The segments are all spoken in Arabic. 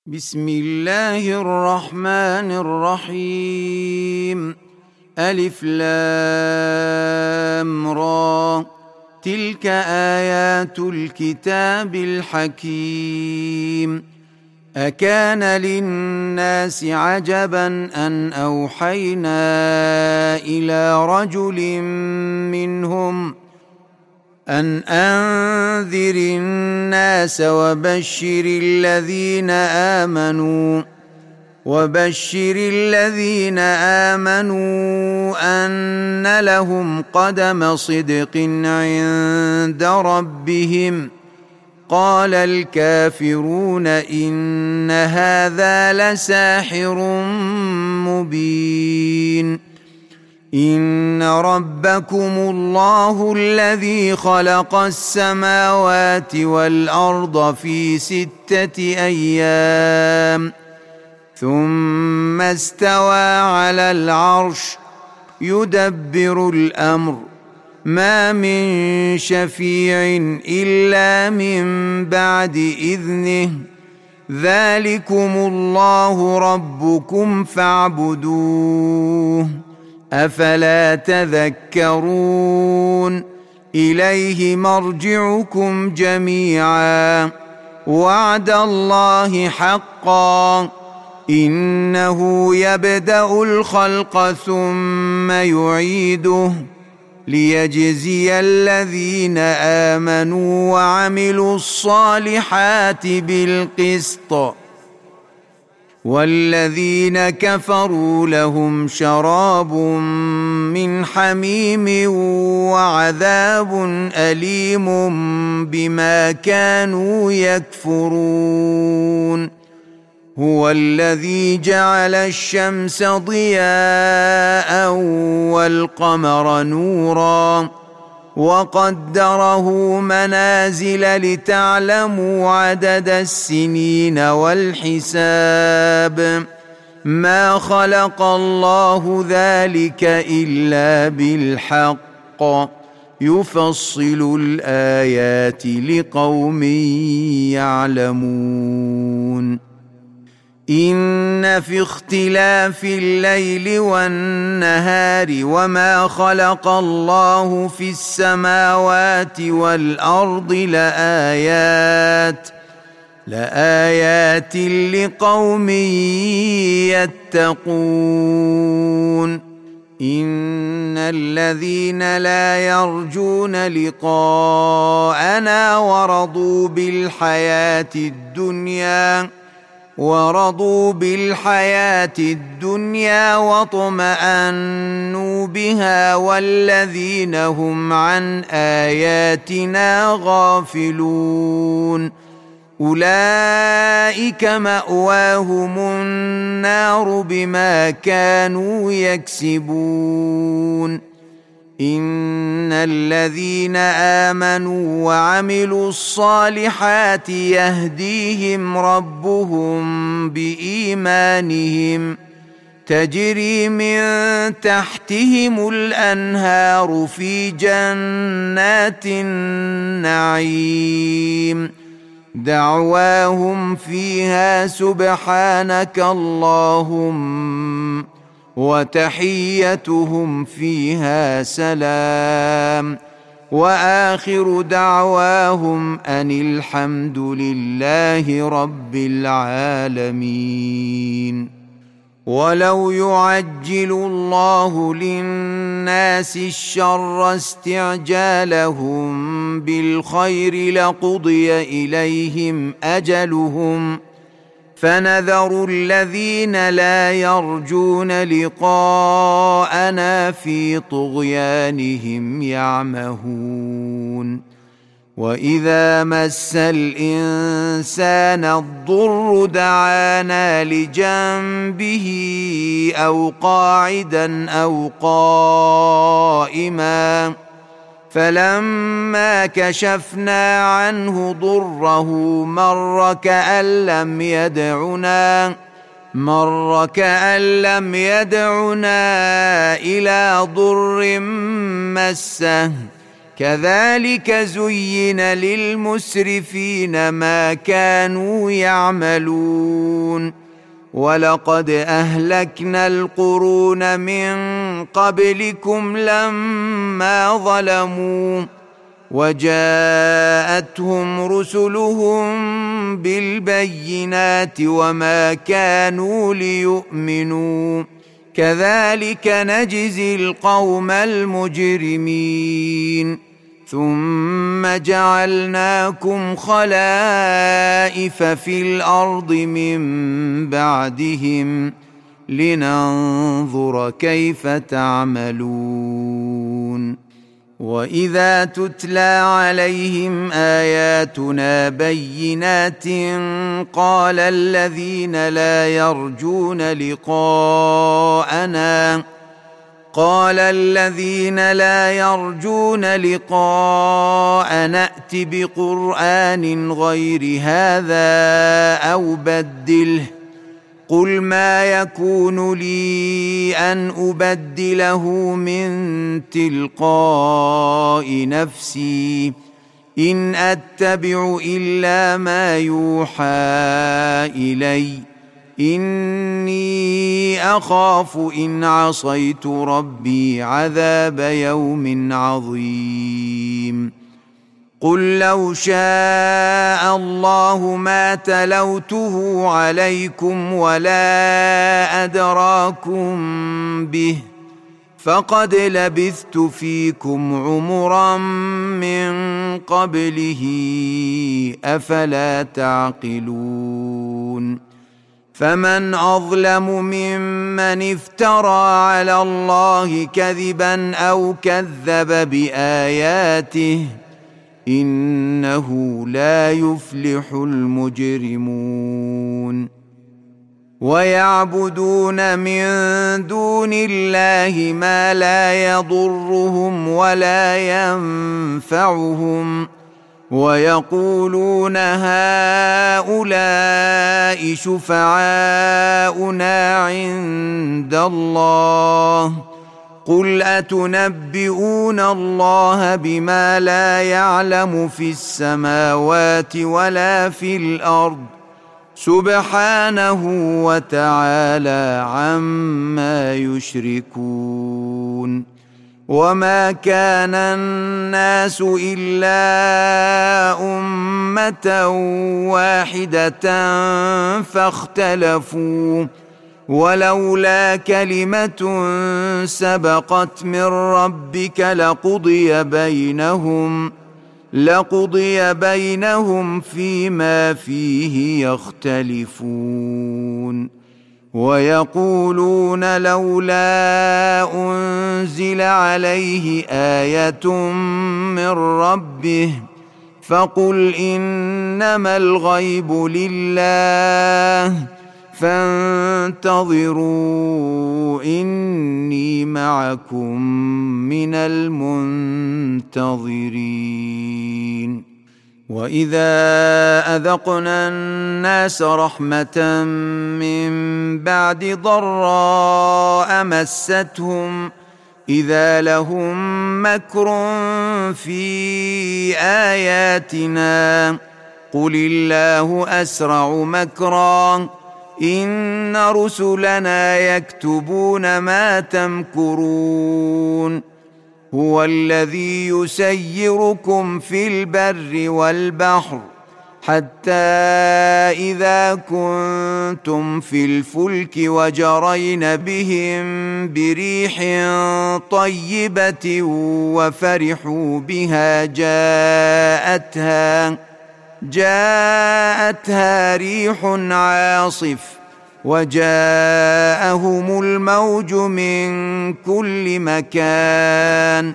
بسم الله الرحمن الرحيم. ألف لام را، تلك آيات الكتاب الحكيم. أكان للناس عجبا أن أوحينا إلى رجل منهم أن أنذر الناس وبشر الذين آمنوا أن لهم قدم صدق عند ربهم. قال الكافرون إن هذا لساحر مبين. إن ربكم الله الذي خلق السماوات والأرض في 6 أيام ثم استوى على العرش يدبر الأمر، ما من شفيع إلا من بعد إذنه، ذلكم الله ربكم فاعبدوه، أفلا تذكرون. إليه مرجعكم جميعا، وعد الله حقا، إنه يبدأ الخلق ثم يعيده ليجزي الذين آمنوا وعملوا الصالحات بالقسط، والذين كفروا لهم شراب من حميم وعذاب أليم بما كانوا يكفرون. هو الذي جعل الشمس ضياء والقمر نورا وقدره منازل لتعلموا عدد السنين والحساب، ما خلق الله ذلك إلا بالحق، يفصل الآيات لقوم يعلمون. إن في اختلاف الليل والنهار وما خلق الله في السماوات والأرض لآيات لقوم يتقون. إن الذين لا يرجون لقاءنا ورضوا بالحياة الدنيا واطمأنوا بها، والذين هم عن آياتنا غافلون، أولئك مأواهم النار بما كانوا يكسبون. إن الذين آمنوا وعملوا الصالحات يهديهم ربهم بإيمانهم، تجري من تحتهم الأنهار في جنات النعيم، دعواهم فيها سبحانك اللهم، وتحيتهم فيها سلام، وآخر دعواهم أن الحمد لله رب العالمين. ولو يعجل الله للناس الشر استعجالهم بالخير لقضي إليهم أجلهم، فنذر الذين لا يرجون لقاءنا في طغيانهم يعمهون. وإذا مس الإنسان الضر دعانا لجنبه أو قاعدا أو قائما، فلما كشفنا عنه ضره مر كأن لم يدعنا إلى ضر مسه، كذلك زين للمسرفين ما كانوا يعملون ولقد أهلكنا القرون من قبلكم لما ظلموا وجاءتهم رسلهم بالبينات وما كانوا ليؤمنوا كذلك نجزي القوم المجرمين ثم جعلناكم خلائف في الأرض من بعدهم لننظر كيف تعملون وإذا تتلى عليهم آياتنا بينات قال الذين لا يرجون لقاءنا ائت بقرآن غير هذا أو بدله قل ما يكون لي أن أبدله من تلقاء نفسي إن أتبع إلا ما يوحى إلي إني أخاف إن عصيت ربي عذاب يوم عظيم قل لو شاء الله ما تلوته عليكم ولا أدراكم به فقد لبثت فيكم عمرا من قبله أفلا تعقلون فمن أظلم ممن افترى على الله كذبا أو كذب بآياته إنه لا يفلح المجرمون ويعبدون من دون الله ما لا يضرهم ولا ينفعهم ويقولون هؤلاء شفعاؤنا عند الله قل أتنبئون الله بما لا يعلم في السماوات ولا في الأرض سبحانه وتعالى عما يشركون وما كان الناس إلا أمة واحدة فاختلفوا ولولا كلمة سبقت من ربك لقضي بينهم فيما فيه يختلفون ويقولون لولا أنزل عليه آية من ربه فقل إنما الغيب لله فانتظروا إني معكم من المنتظرين وإذا أذقنا الناس رحمة من بعد ضراء مستهم إذا لهم مكر في آياتنا قل الله أسرع مكرا إن رسلنا يكتبون ما تمكرون هو الذي يسيركم في البر والبحر حتى إذا كنتم في الفلك وجرين بهم بريح طيبة وفرحوا بها جاءتها ريح عاصف وجاءهم الموج من كل مكان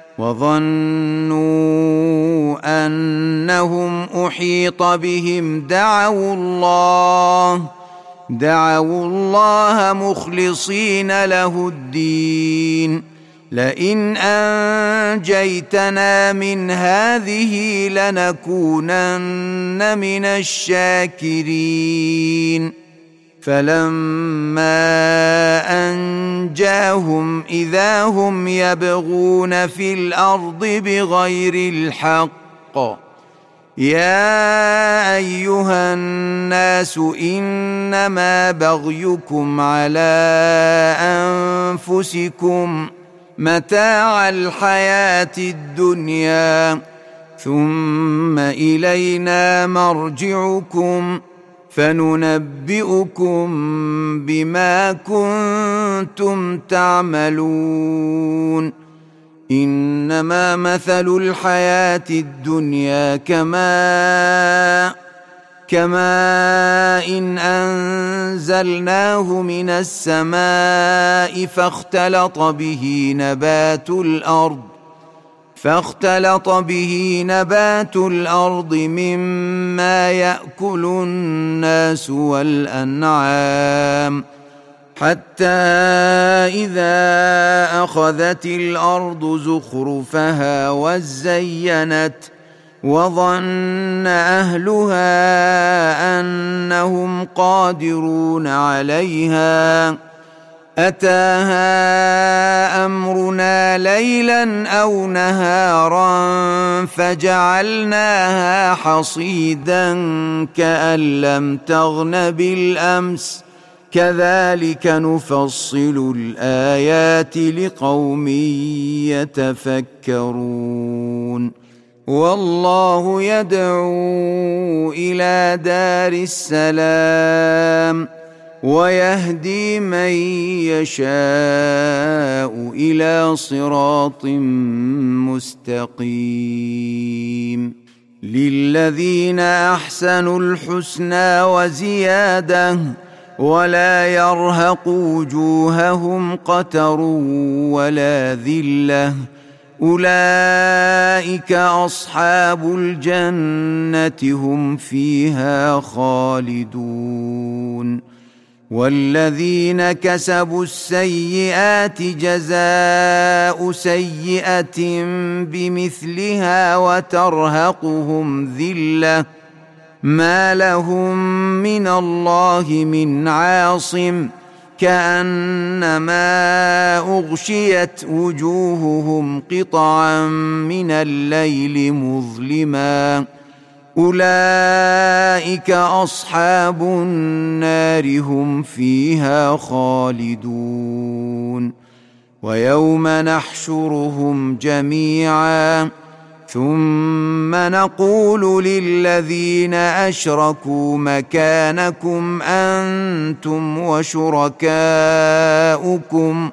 وظنوا أنهم أحيط بهم دعوا الله مخلصين له الدين لئن أنجيتنا من هذه لنكونن من الشاكرين فلما أنجاهم إذا هم يبغون في الأرض بغير الحق. يا أيها الناس إنما بغيكم على أنفسكم متاع الحياة الدنيا ثم إلينا مرجعكم فننبئكم بما كنتم تعملون. إنما مثل الحياة الدنيا كماء إن أنزلناه من السماء فاختلط به نبات الأرض مما يأكل الناس والأنعام حتى إذا أخذت الأرض زخرفها وزينت وظن أهلها أنهم قادرون عليها أتاها أمرنا ليلا أو نهارا فجعلناها حصيدا كأن لم تغن بالأمس كذلك نفصل الآيات لقوم يتفكرون. والله يدعو إلى دار السلام ويهدي من يشاء إلى صراط مستقيم. للذين أحسنوا الحسنى وزيادة ولا يرهق وجوههم قتر ولا ذلة أولئك أصحاب الجنة هم فيها خالدون. والذين كسبوا السيئات جزاء سيئة بمثلها وترهقهم ذلة ما لهم من الله من عاصم كأنما أغشيت وجوههم قطعا من الليل مظلما أولئك أصحاب النار هم فيها خالدون. ويوم نحشرهم جميعا ثم نقول للذين أشركوا مكانكم أنتم وشركاؤكم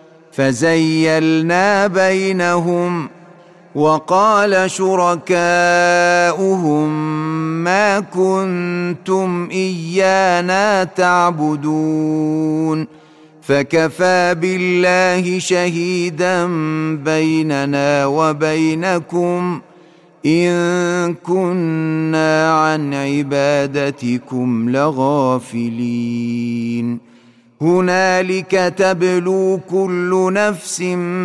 فزيلنا بينهم وقال شركاؤهم ما كنتم إيانا تعبدون فكفى بالله شهيدا بيننا وبينكم إن كنا عن عبادتكم لغافلين. هنالك تبلو كل نفس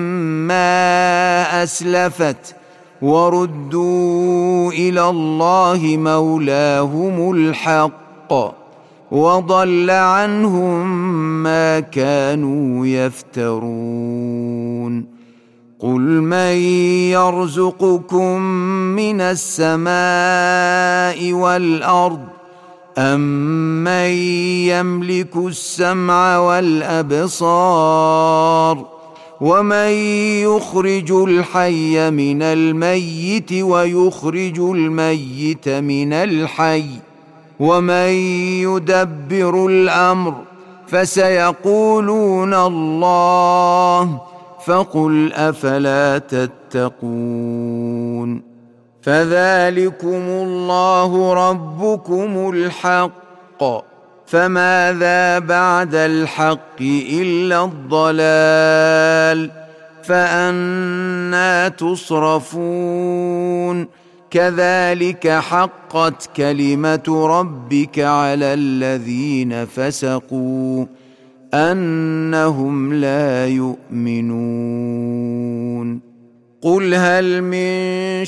ما أسلفت وردوا إلى الله مولاهم الحق وضل عنهم ما كانوا يفترون. قل من يرزقكم من السماء والأرض أمن يملك السمع والأبصار ومن يخرج الحي من الميت ويخرج الميت من الحي ومن يدبر الأمر فسيقولون الله فقل أفلا تتقون. فذلكم الله ربكم الحق فماذا بعد الحق إلا الضلال فأنى تصرفون. كذلك حقت كلمة ربك على الذين فسقوا أنهم لا يؤمنون. قل هل من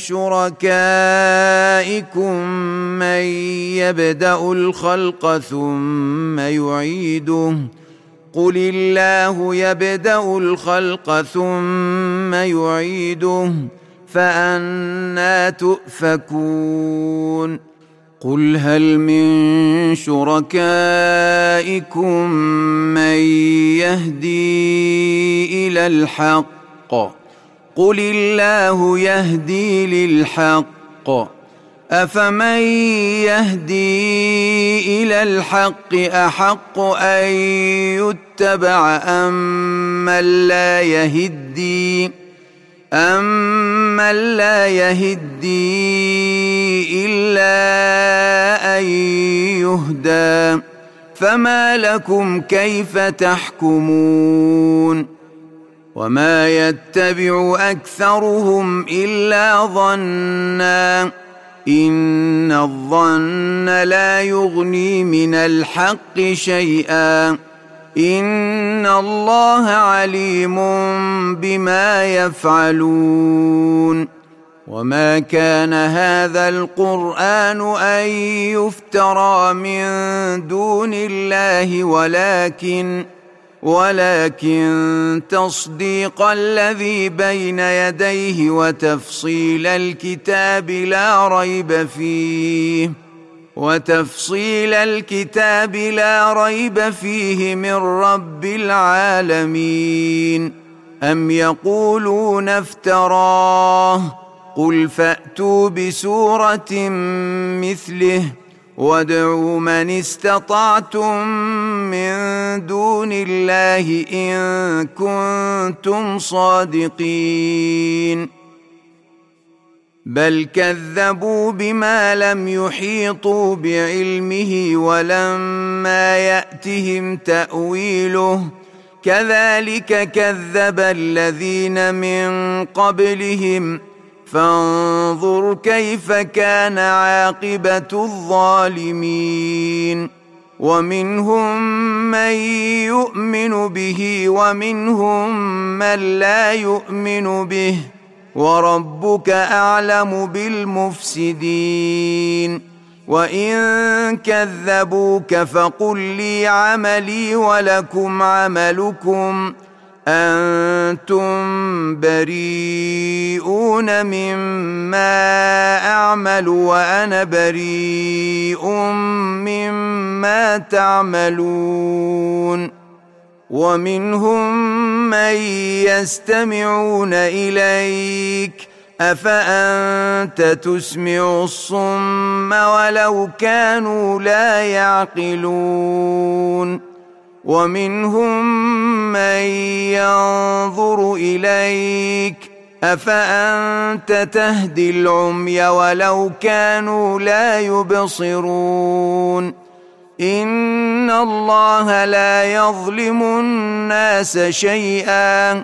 شركائكم من يبدأ الخلق ثم يعيده قل الله يبدأ الخلق ثم يعيده فأنى تؤفكون قل هل من شركائكم من يهدي إلى الحق قل الله يهدي للحق أفمن يهدي إلى الحق أحق أن يتبع أمن لا يهدي إلا أن يهدى فما لكم كيف تحكمون وما يتبع أكثرهم إلا ظنا إن الظن لا يغني من الحق شيئا إن الله عليم بما يفعلون وما كان هذا القرآن أن يفترى من دون الله ولكن تصديق الذي بين يديه وتفصيل الكتاب لا ريب فيه من رب العالمين أم يقولون افتراه قل فأتوا بسورة مثله وادعوا من استطعتم من دون الله إن كنتم صادقين بل كذبوا بما لم يحيطوا بعلمه ولما يأتهم تأويله كذلك كذب الذين من قبلهم فانظر كيف كان عاقبة الظالمين ومنهم من يؤمن به ومنهم من لا يؤمن به وربك أعلم بالمفسدين وإن كذبوك فقل لي عملي ولكم عملكم أنتم بريئون مما أعمل وأنا بريء مما تعملون ومنهم من يستمعون إليك أفأنت تسمع الصم ولو كانوا لا يعقلون ومنهم من ينظر إليك أفأنت تهدي العمي ولو كانوا لا يبصرون إن الله لا يظلم الناس شيئا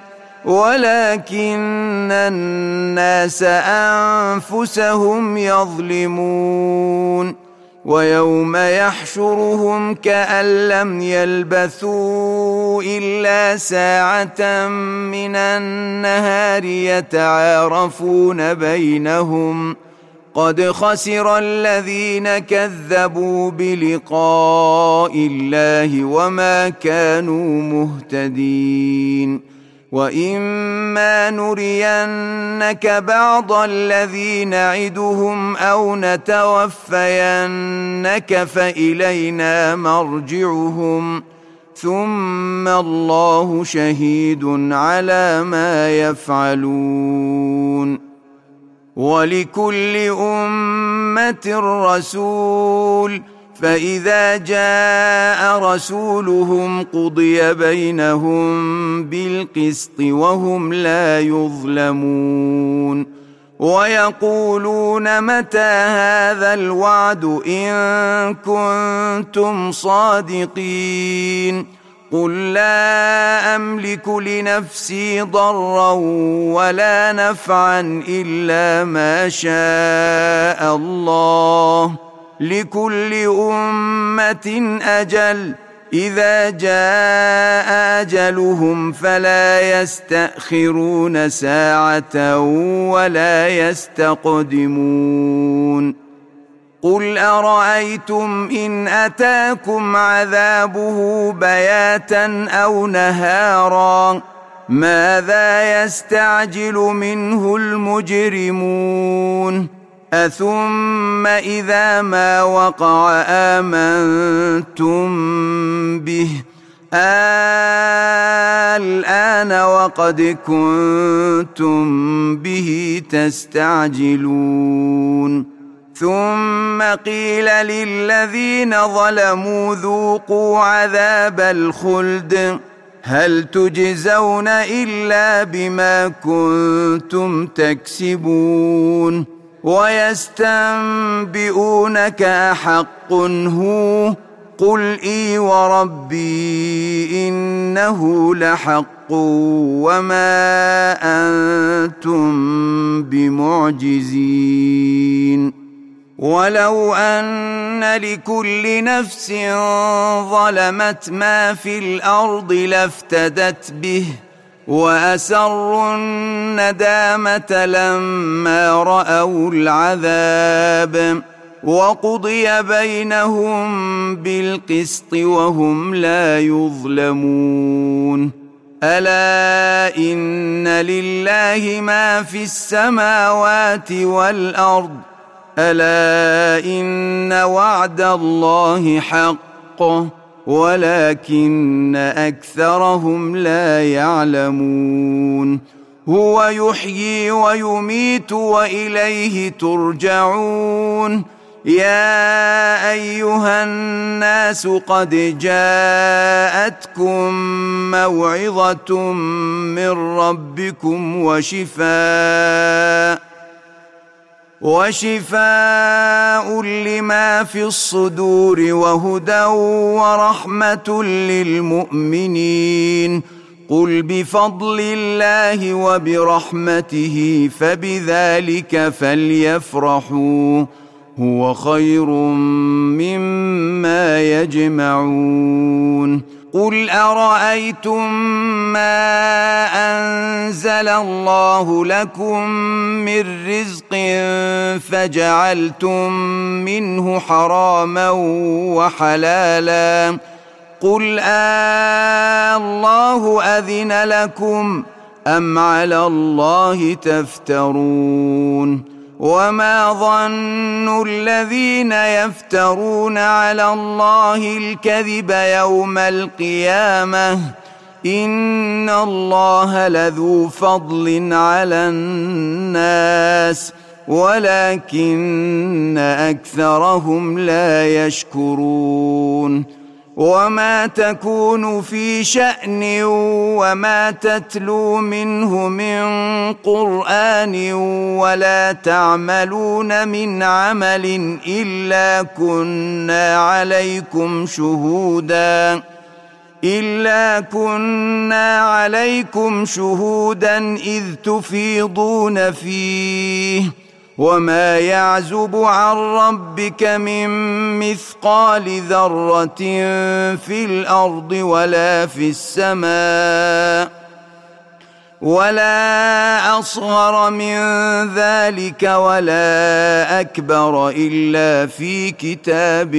ولكن الناس أنفسهم يظلمون ويوم يحشرهم كأن لم يلبثوا إلا ساعة من النهار يتعارفون بينهم قد خسر الذين كذبوا بلقاء الله وما كانوا مهتدين وإما نرينك بعض الذي نعدهم أو نتوفينك فإلينا مرجعهم ثم الله شهيد على ما يفعلون ولكل أمة رسول فإذا جاء رسولهم قضي بينهم بالقسط وهم لا يظلمون ويقولون متى هذا الوعد إن كنتم صادقين قل لا أملك لنفسي ضرا ولا نفعا إلا ما شاء الله لكل أمة أجل إذا جاء أجلهم فلا يستأخرون ساعة ولا يستقدمون قل أرأيتم إن أتاكم عذابه بياتا أو نهارا ماذا يستعجل منه المجرمون أثم إذا ما وقع آمنتم به الآن وقد كنتم به تستعجلون ثم قيل للذين ظلموا ذوقوا عذاب الخلد هل تجزون إلا بما كنتم تكسبون ويستنبئونك أحق هو قل إي وربي إنه لحق وما أنتم بمعجزين ولو أن لكل نفس ظلمت ما في الأرض لافتدت به وأسروا الندامة لما رأوا العذاب وقضي بينهم بالقسط وهم لا يظلمون ألا إن لله ما في السماوات والأرض ألا إن وعد الله حق ولكن أكثرهم لا يعلمون هو يحيي ويميت وإليه ترجعون يا أيها الناس قد جاءتكم موعظة من ربكم وشفاء لما في الصدور وهدى ورحمة للمؤمنين قل بفضل الله وبرحمته فبذلك فليفرحوا هو خير مما يجمعون قل أرأيتم ما أنزل الله لكم من رزق فجعلتم منه حراما وحلالا قل الله أذن لكم أم على الله تفترون وما ظن الذين يفترون على الله الكذب يوم القيامة إن الله لذو فضل على الناس ولكن أكثرهم لا يشكرون وما تكون في شأن وما تتلو منه من قرآن ولا تعملون من عمل إلا كنا عليكم شهودا إذ تفيضون فيه وما يعزب عن ربك من مثقال ذرة في الأرض ولا في السماء ولا أصغر من ذلك ولا أكبر إلا في كتاب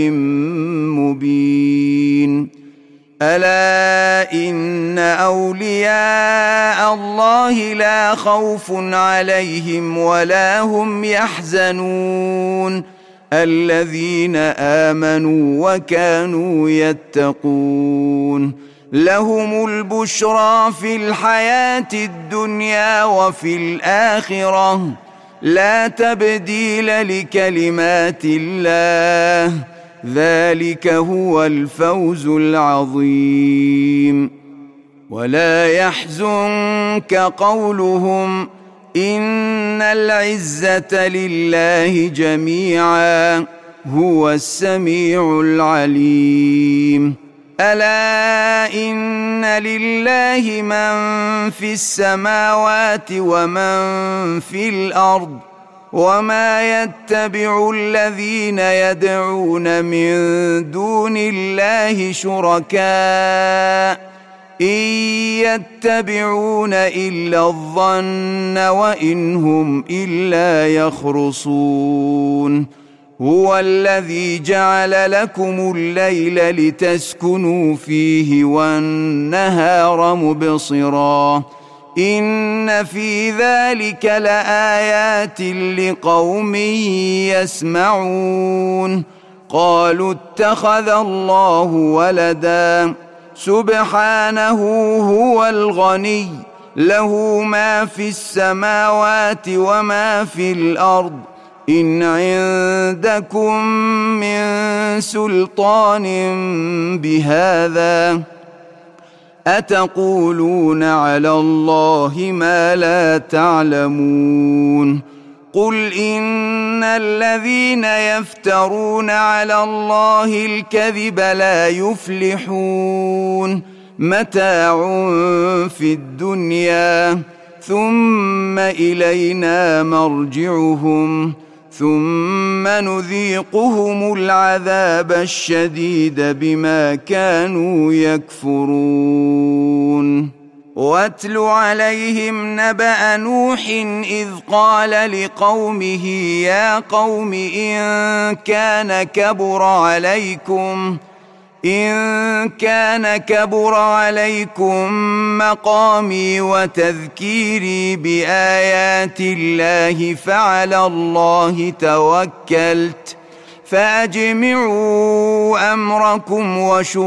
مبين ألا إن أولياء الله لا خوف عليهم ولا هم يحزنون الذين آمنوا وكانوا يتقون لهم البشرى في الحياة الدنيا وفي الآخرة لا تبديل لكلمات الله ذلك هو الفوز العظيم ولا يحزنك قولهم إن العزة لله جميعا هو السميع العليم ألا إن لله من في السماوات ومن في الأرض وما يتبع الذين يدعون من دون الله شركاء إن يتبعون إلا الظن وإن هم إلا يخرصون هو الذي جعل لكم الليل لتسكنوا فيه والنهار مبصرا إن في ذلك لآيات لقوم يسمعون قالوا اتخذ الله ولدا سبحانه هو الغني له ما في السماوات وما في الأرض إن عندكم من سلطان بهذا أتقولون على الله ما لا تعلمون قل إن الذين يفترون على الله الكذب لا يفلحون متاع في الدنيا ثم إلينا مرجعهم ثم نذيقهم العذاب الشديد بما كانوا يكفرون واتل عليهم نبأ نوح إذ قال لقومه يا قوم إن كان كبر عليكم مقامي وتذكيري بآيات الله فعلى الله توكلت فأجمعوا أمركم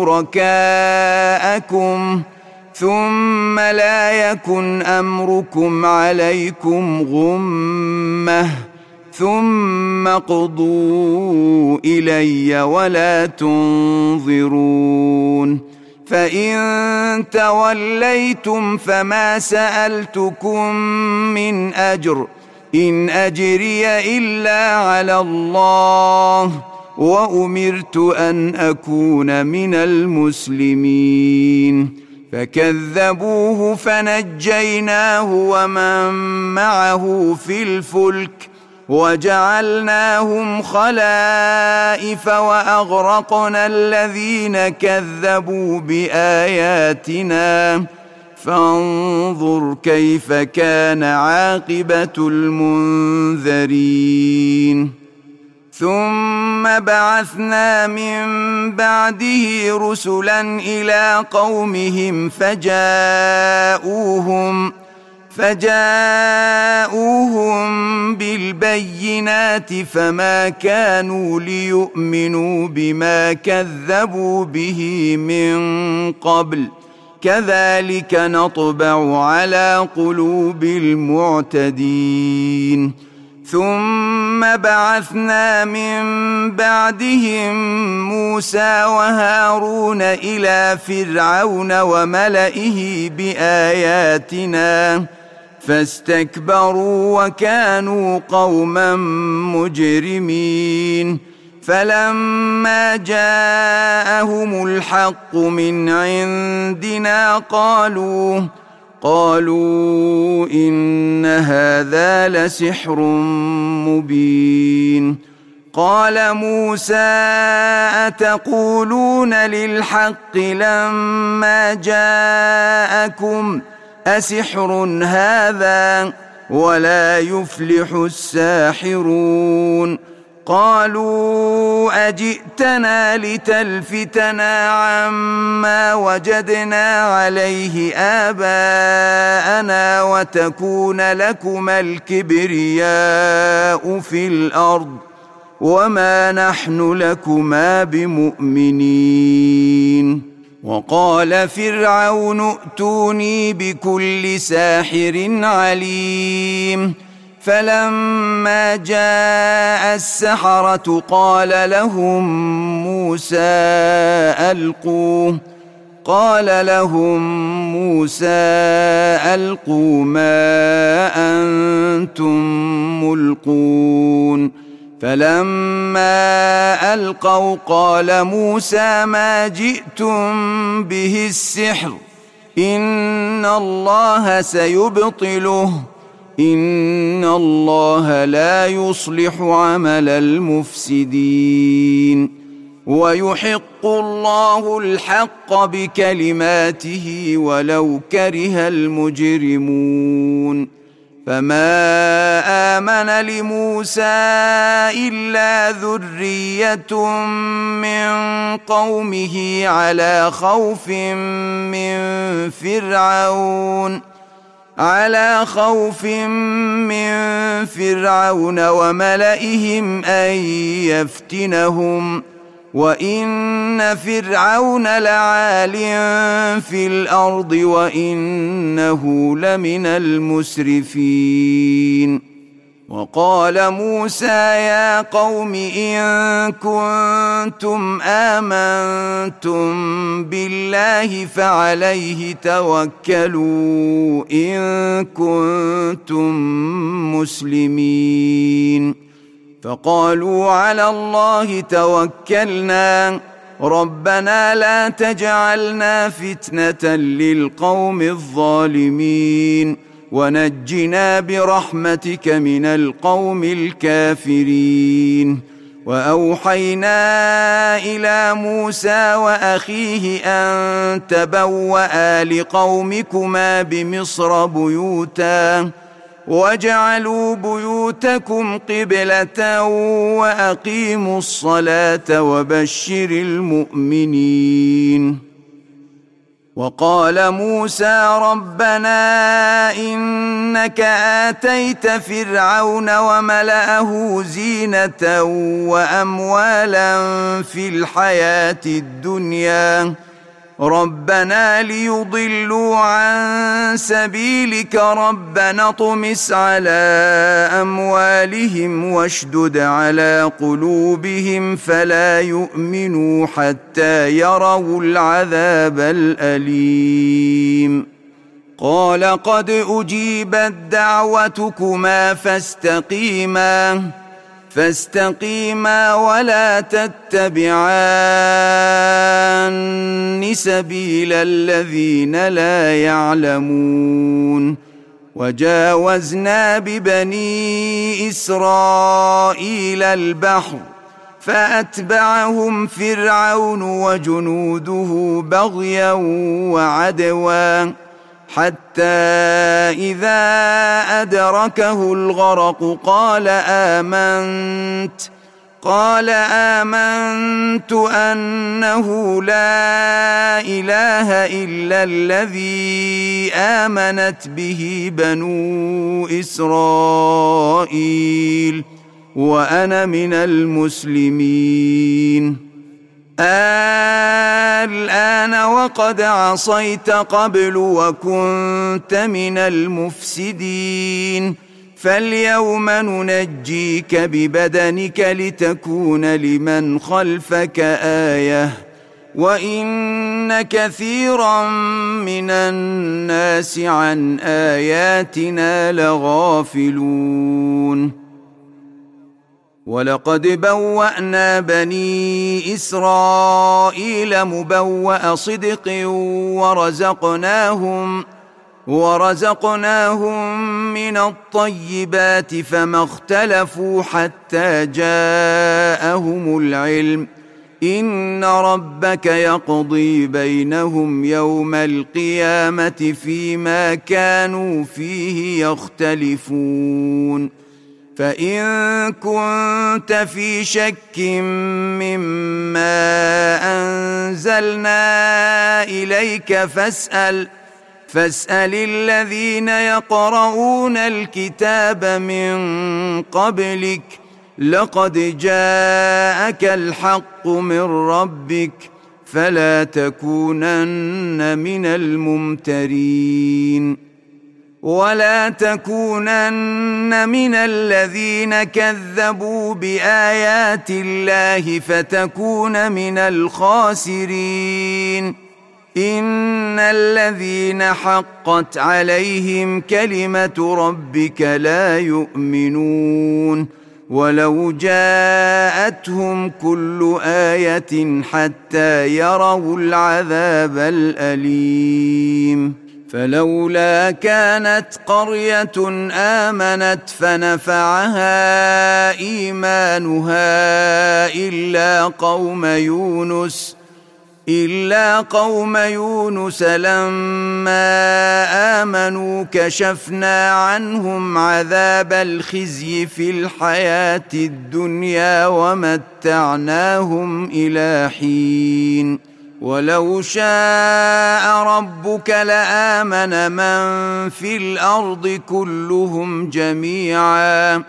وشركاءكم ثم لا يكن أمركم عليكم غمة ثم اقضوا إلي ولا تنظرون فإن توليتم فما سألتكم من أجر إن أجري إلا على الله وأمرت أن أكون من المسلمين فكذبوه فنجيناه ومن معه في الفلك وجعلناهم خلائف وأغرقنا الذين كذبوا بآياتنا فانظر كيف كان عاقبة المنذرين ثم بعثنا من بعده رسلا إلى قومهم فجاءوهم بالبينات فما كانوا ليؤمنوا بما كذبوا به من قبل كذلك نطبع على قلوب المعتدين ثم بعثنا من بعدهم موسى وهارون إلى فرعون وملئه بآياتنا فاستكبروا وكانوا قوما مجرمين فلما جاءهم الحق من عندنا قالوا إن هذا لسحر مبين قال موسى أتقولون للحق لما جاءكم أسحر هذا ولا يفلح الساحرون قالوا أجئتنا لتلفتنا عما وجدنا عليه آباءنا وتكون لكما الكبرياء في الأرض وما نحن لكما بمؤمنين وقال فرعون ائتوني بكل ساحر عليم فلما جاء السحرة قال لهم موسى ألقوا ما أنتم ملقون فلما ألقوا قال موسى ما جئتم به السحر إن الله سيبطله إن الله لا يصلح عمل المفسدين ويحق الله الحق بكلماته ولو كره المجرمون فما آمن لموسى إلا ذرية من قومه على خوف من فرعون وملئهم أن يفتنهم وإن فرعون لعال في الأرض وإنه لمن المسرفين وقال موسى يا قوم إن كنتم آمنتم بالله فعليه توكلوا إن كنتم مسلمين فقالوا على الله توكلنا ربنا لا تجعلنا فتنة للقوم الظالمين ونجنا برحمتك من القوم الكافرين وأوحينا إلى موسى وأخيه أن تبوأ لقومكما بمصر بيوتا واجعلوا بيوتكم قبلة وأقيموا الصلاة وبشر المؤمنين وقال موسى ربنا إنك آتيت فرعون وملأه زينة وأموالا في الحياة الدنيا ربنا ليضلوا عن سبيلك ربنا اطمس على أموالهم واشدد على قلوبهم فلا يؤمنوا حتى يروا العذاب الأليم قال قد أجيبت دعوتكما فاستقيما ولا تتبعان سبيل الذين لا يعلمون وجاوزنا ببني إسرائيل البحر فأتبعهم فرعون وجنوده بغيا وعدوا حتى إذا أدركه الغرق قال آمنت أنه لا إله إلا الذي آمنت به بنو إسرائيل وأنا من المسلمين الآن وقد عصيت قبل وكنت من المفسدين فاليوم ننجيك ببدنك لتكون لمن خلفك آية وإن كثيرا من الناس عن آياتنا لغافلون ولقد بوأنا بني إسرائيل مبوأ صدق ورزقناهم من الطيبات فما اختلفوا حتى جاءهم العلم إن ربك يقضي بينهم يوم القيامة فيما كانوا فيه يختلفون فإن كنت في شك مما أنزلنا إليك فاسأل الذين يقرؤون الكتاب من قبلك لقد جاءك الحق من ربك فلا تكونن من الممترين ولا تكونن من الذين كذبوا بآيات الله فتكون من الخاسرين إن الذين حقت عليهم كلمة ربك لا يؤمنون ولو جاءتهم كل آية حتى يروا العذاب الأليم فلولا كانت قرية آمنت فنفعها إيمانها إلا قوم يونس لما آمنوا كشفنا عنهم عذاب الخزي في الحياة الدنيا ومتعناهم إلى حين ولو شاء ربك لآمن من في الأرض كلهم جميعا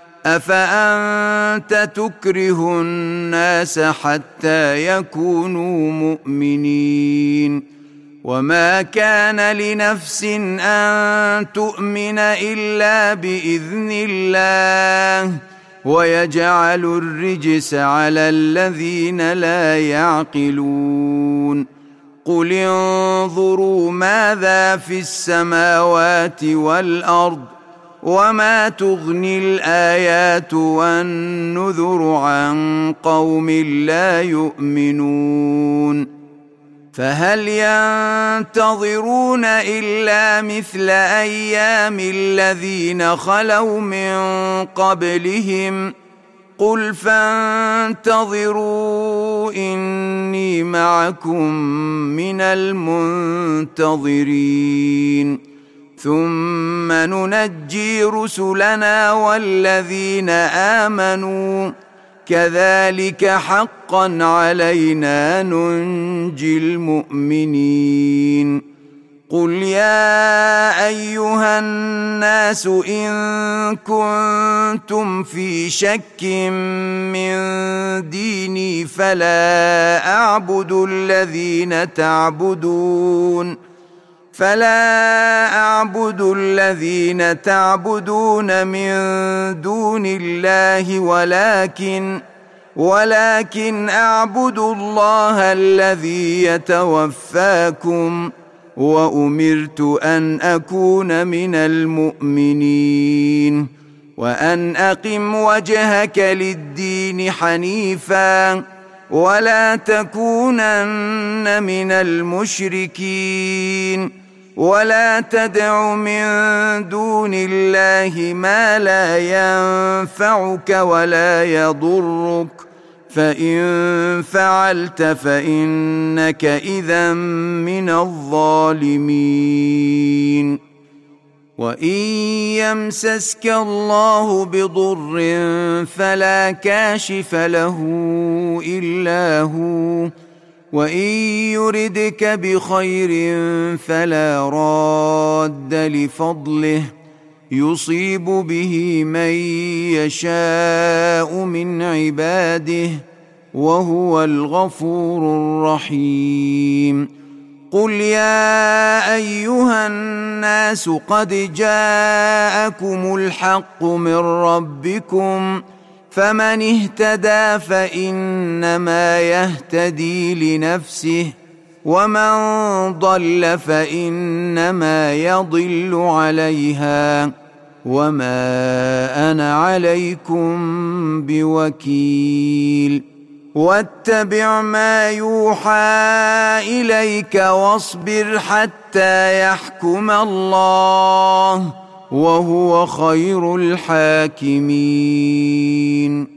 أفأنت تكره الناس حتى يكونوا مؤمنين وما كان لنفس أن تؤمن إلا بإذن الله ويجعل الرجس على الذين لا يعقلون قل انظروا ماذا في السماوات والأرض وما تغني الآيات والنذر عن قوم لا يؤمنون فهل ينتظرون إلا مثل أيام الذين خلوا من قبلهم قل فانتظروا إني معكم من المنتظرين ثم ننجي رسلنا والذين آمنوا كذلك حقا علينا ننجي المؤمنين قل يا أيها الناس إن كنتم في شك من ديني فلا أعبد الذين تعبدون من دون الله ولكن أعبد الله الذي يتوفاكم وأمرت أن أكون من المؤمنين وأن أقم وجهك للدين حنيفا ولا تكونن من المشركين ولا تدع من دون الله ما لا ينفعك ولا يضرك فإن فعلت فإنك إذا من الظالمين وإن يمسسك الله بضر فلا كاشف له إلا هو وإن يردك بخير فلا راد لفضله يصيب به من يشاء من عباده وهو الغفور الرحيم قل يا أيها الناس قد جاءكم الحق من ربكم فمن اهتدى فإنما يهتدي لنفسه ومن ضل فإنما يضل عليها وما أنا عليكم بوكيل واتبع ما يوحى إليك واصبر حتى يحكم الله وهو خير الحاكمين